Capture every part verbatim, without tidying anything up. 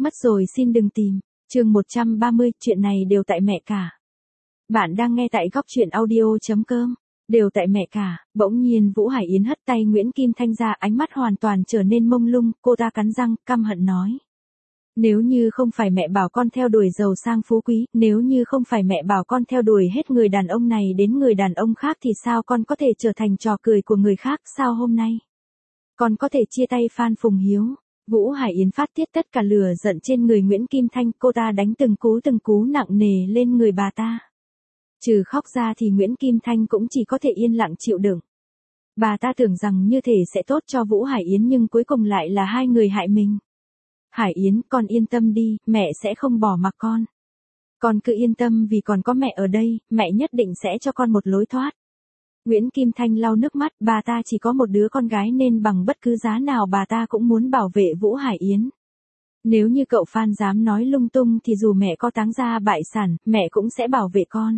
Mất rồi xin đừng tìm. Chương một trăm ba mươi, chuyện này đều tại mẹ cả. Bạn đang nghe tại góc truyện audio chấm com. Đều tại mẹ cả. Bỗng nhiên Vũ Hải Yến hất tay Nguyễn Kim Thanh ra, ánh mắt hoàn toàn trở nên mông lung, cô ta cắn răng, căm hận nói. Nếu như không phải mẹ bảo con theo đuổi giàu sang phú quý, nếu như không phải mẹ bảo con theo đuổi hết người đàn ông này đến người đàn ông khác thì sao con có thể trở thành trò cười của người khác, sao hôm nay con có thể chia tay Phan Phùng Hiếu. Vũ Hải Yến phát tiết tất cả lửa giận trên người Nguyễn Kim Thanh, cô ta đánh từng cú từng cú nặng nề lên người bà ta. Trừ khóc ra thì Nguyễn Kim Thanh cũng chỉ có thể yên lặng chịu đựng. Bà ta tưởng rằng như thể sẽ tốt cho Vũ Hải Yến nhưng cuối cùng lại là hai người hại mình. Hải Yến, con yên tâm đi, mẹ sẽ không bỏ mặc con. Con cứ yên tâm vì còn có mẹ ở đây, mẹ nhất định sẽ cho con một lối thoát. Nguyễn Kim Thanh lau nước mắt, bà ta chỉ có một đứa con gái nên bằng bất cứ giá nào bà ta cũng muốn bảo vệ Vũ Hải Yến. Nếu như cậu Phan dám nói lung tung thì dù mẹ có táng gia bại sản, mẹ cũng sẽ bảo vệ con.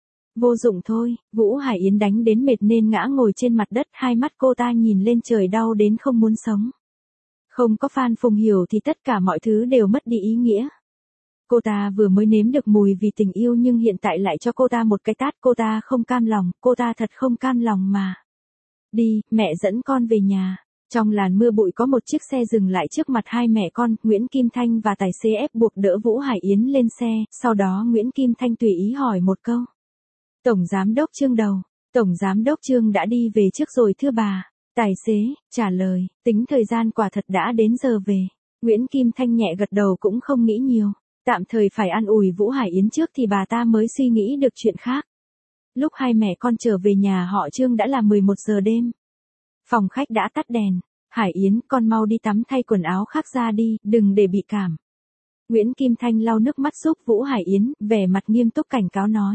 Vô dụng thôi, Vũ Hải Yến đánh đến mệt nên ngã ngồi trên mặt đất, hai mắt cô ta nhìn lên trời đau đến không muốn sống. Không có Phan Phùng Hiểu thì tất cả mọi thứ đều mất đi ý nghĩa. Cô ta vừa mới nếm được mùi vì tình yêu nhưng hiện tại lại cho cô ta một cái tát, cô ta không cam lòng, cô ta thật không cam lòng mà. Đi, mẹ dẫn con về nhà. Trong làn mưa bụi có một chiếc xe dừng lại trước mặt hai mẹ con, Nguyễn Kim Thanh và tài xế ép buộc đỡ Vũ Hải Yến lên xe, sau đó Nguyễn Kim Thanh tùy ý hỏi một câu. Tổng Giám đốc Trương đâu? Tổng Giám đốc Trương đã đi về trước rồi thưa bà. Tài xế trả lời, tính thời gian quả thật đã đến giờ về. Nguyễn Kim Thanh nhẹ gật đầu cũng không nghĩ nhiều. Tạm thời phải an ủi Vũ Hải Yến trước thì bà ta mới suy nghĩ được chuyện khác. Lúc hai mẹ con trở về nhà họ Trương đã là mười một giờ đêm. Phòng khách đã tắt đèn. Hải Yến, con mau đi tắm thay quần áo khác ra đi, đừng để bị cảm. Nguyễn Kim Thanh lau nước mắt giúp Vũ Hải Yến, vẻ mặt nghiêm túc cảnh cáo nói.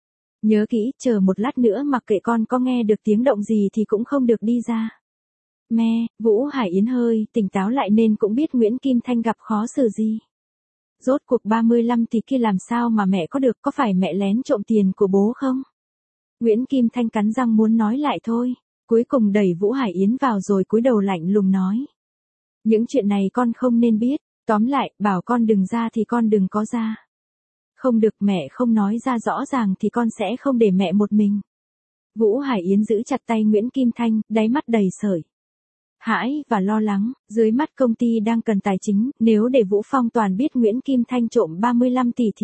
Nhớ kỹ, chờ một lát nữa mặc kệ con có nghe được tiếng động gì thì cũng không được đi ra. Mẹ, Vũ Hải Yến hơi tỉnh táo lại nên cũng biết Nguyễn Kim Thanh gặp khó xử gì. Rốt cuộc ba mươi lăm thì kia làm sao mà mẹ có được, có phải mẹ lén trộm tiền của bố không? Nguyễn Kim Thanh cắn răng muốn nói lại thôi, cuối cùng đẩy Vũ Hải Yến vào rồi cúi đầu lạnh lùng nói. Những chuyện này con không nên biết, tóm lại, bảo con đừng ra thì con đừng có ra. Không được, mẹ không nói ra rõ ràng thì con sẽ không để mẹ một mình. Vũ Hải Yến giữ chặt tay Nguyễn Kim Thanh, đáy mắt đầy sởi hãi và lo lắng, dưới mắt công ty đang cần tài chính, nếu để Vũ Phong Toàn biết Nguyễn Kim Thanh trộm ba mươi lăm tỷ thì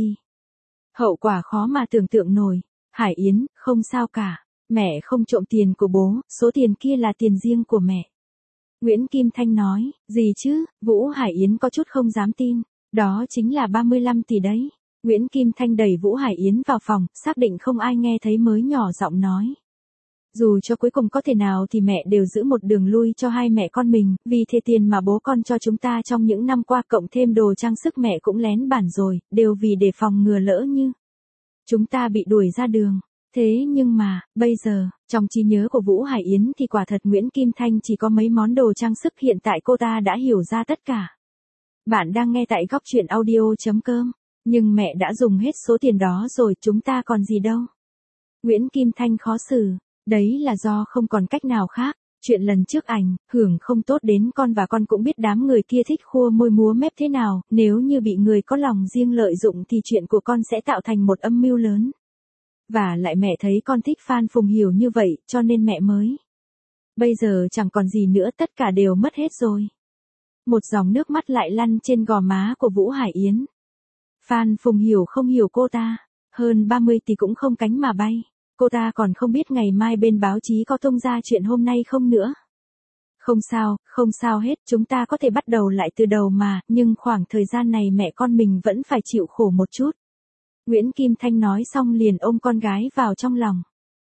hậu quả khó mà tưởng tượng nổi. Hải Yến, không sao cả, mẹ không trộm tiền của bố, số tiền kia là tiền riêng của mẹ. Nguyễn Kim Thanh nói, gì chứ? Vũ Hải Yến có chút không dám tin, đó chính là ba mươi lăm tỷ đấy. Nguyễn Kim Thanh đẩy Vũ Hải Yến vào phòng, xác định không ai nghe thấy mới nhỏ giọng nói. Dù cho cuối cùng có thể nào thì mẹ đều giữ một đường lui cho hai mẹ con mình, vì thế tiền mà bố con cho chúng ta trong những năm qua cộng thêm đồ trang sức mẹ cũng lén bản rồi, đều vì để phòng ngừa lỡ như chúng ta bị đuổi ra đường. Thế nhưng mà, bây giờ, trong trí nhớ của Vũ Hải Yến thì quả thật Nguyễn Kim Thanh chỉ có mấy món đồ trang sức, hiện tại cô ta đã hiểu ra tất cả. Bạn đang nghe tại góc truyện audio chấm com. Nhưng mẹ đã dùng hết số tiền đó rồi, chúng ta còn gì đâu. Nguyễn Kim Thanh khó xử, đấy là do không còn cách nào khác. Chuyện lần trước ảnh hưởng không tốt đến con và con cũng biết đám người kia thích khua môi múa mép thế nào, nếu như bị người có lòng riêng lợi dụng thì chuyện của con sẽ tạo thành một âm mưu lớn. Và lại mẹ thấy con thích Phan Phùng Hiểu như vậy, cho nên mẹ mới. Bây giờ chẳng còn gì nữa, tất cả đều mất hết rồi. Một dòng nước mắt lại lăn trên gò má của Vũ Hải Yến. Phan Phùng Hiểu không hiểu cô ta, hơn ba mươi tỷ cũng không cánh mà bay. Cô ta còn không biết ngày mai bên báo chí có tung ra chuyện hôm nay không nữa. Không sao, không sao hết, chúng ta có thể bắt đầu lại từ đầu mà, nhưng khoảng thời gian này mẹ con mình vẫn phải chịu khổ một chút. Nguyễn Kim Thanh nói xong liền ôm con gái vào trong lòng.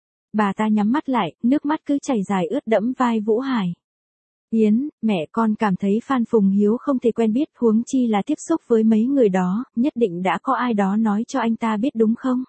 Bà ta nhắm mắt lại, nước mắt cứ chảy dài ướt đẫm vai Vũ Hải Yến, mẹ con cảm thấy Phan Phùng Hiếu không thể quen biết, huống chi là tiếp xúc với mấy người đó, nhất định đã có ai đó nói cho anh ta biết đúng không?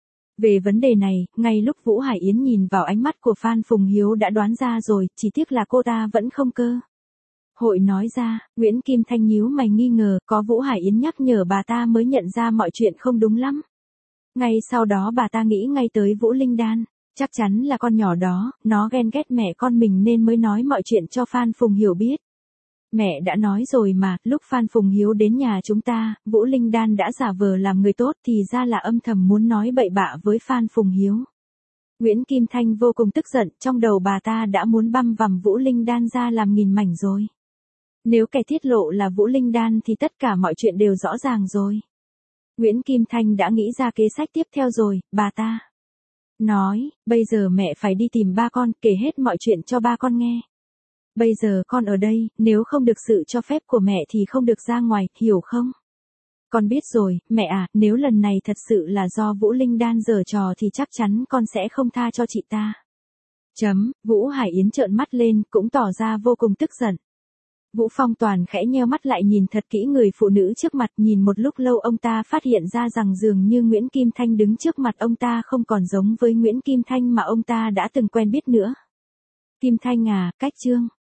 Về vấn đề này, ngay lúc Vũ Hải Yến nhìn vào ánh mắt của Phan Phùng Hiếu đã đoán ra rồi, chỉ tiếc là cô ta vẫn không cơ hội nói ra. Nguyễn Kim Thanh nhíu mày nghi ngờ, có Vũ Hải Yến nhắc nhở bà ta mới nhận ra mọi chuyện không đúng lắm. Ngay sau đó bà ta nghĩ ngay tới Vũ Linh Đan. Chắc chắn là con nhỏ đó, nó ghen ghét mẹ con mình nên mới nói mọi chuyện cho Phan Phùng Hiểu biết. Mẹ đã nói rồi mà, lúc Phan Phùng Hiếu đến nhà chúng ta, Vũ Linh Đan đã giả vờ làm người tốt thì ra là âm thầm muốn nói bậy bạ với Phan Phùng Hiếu. Nguyễn Kim Thanh vô cùng tức giận, trong đầu bà ta đã muốn băm vằm Vũ Linh Đan ra làm nghìn mảnh rồi. Nếu kẻ tiết lộ là Vũ Linh Đan thì tất cả mọi chuyện đều rõ ràng rồi. Nguyễn Kim Thanh đã nghĩ ra kế sách tiếp theo rồi, bà ta nói, bây giờ mẹ phải đi tìm ba con, kể hết mọi chuyện cho ba con nghe. Bây giờ con ở đây, nếu không được sự cho phép của mẹ thì không được ra ngoài, hiểu không? Con biết rồi, mẹ à, nếu lần này thật sự là do Vũ Linh Đan giở trò thì chắc chắn con sẽ không tha cho chị ta. Chấm, Vũ Hải Yến trợn mắt lên, cũng tỏ ra vô cùng tức giận. Vũ Phong Toàn khẽ nheo mắt lại nhìn thật kỹ người phụ nữ trước mặt, nhìn một lúc lâu ông ta phát hiện ra rằng dường như Nguyễn Kim Thanh đứng trước mặt ông ta không còn giống với Nguyễn Kim Thanh mà ông ta đã từng quen biết nữa. Kim Thanh à, cách chương.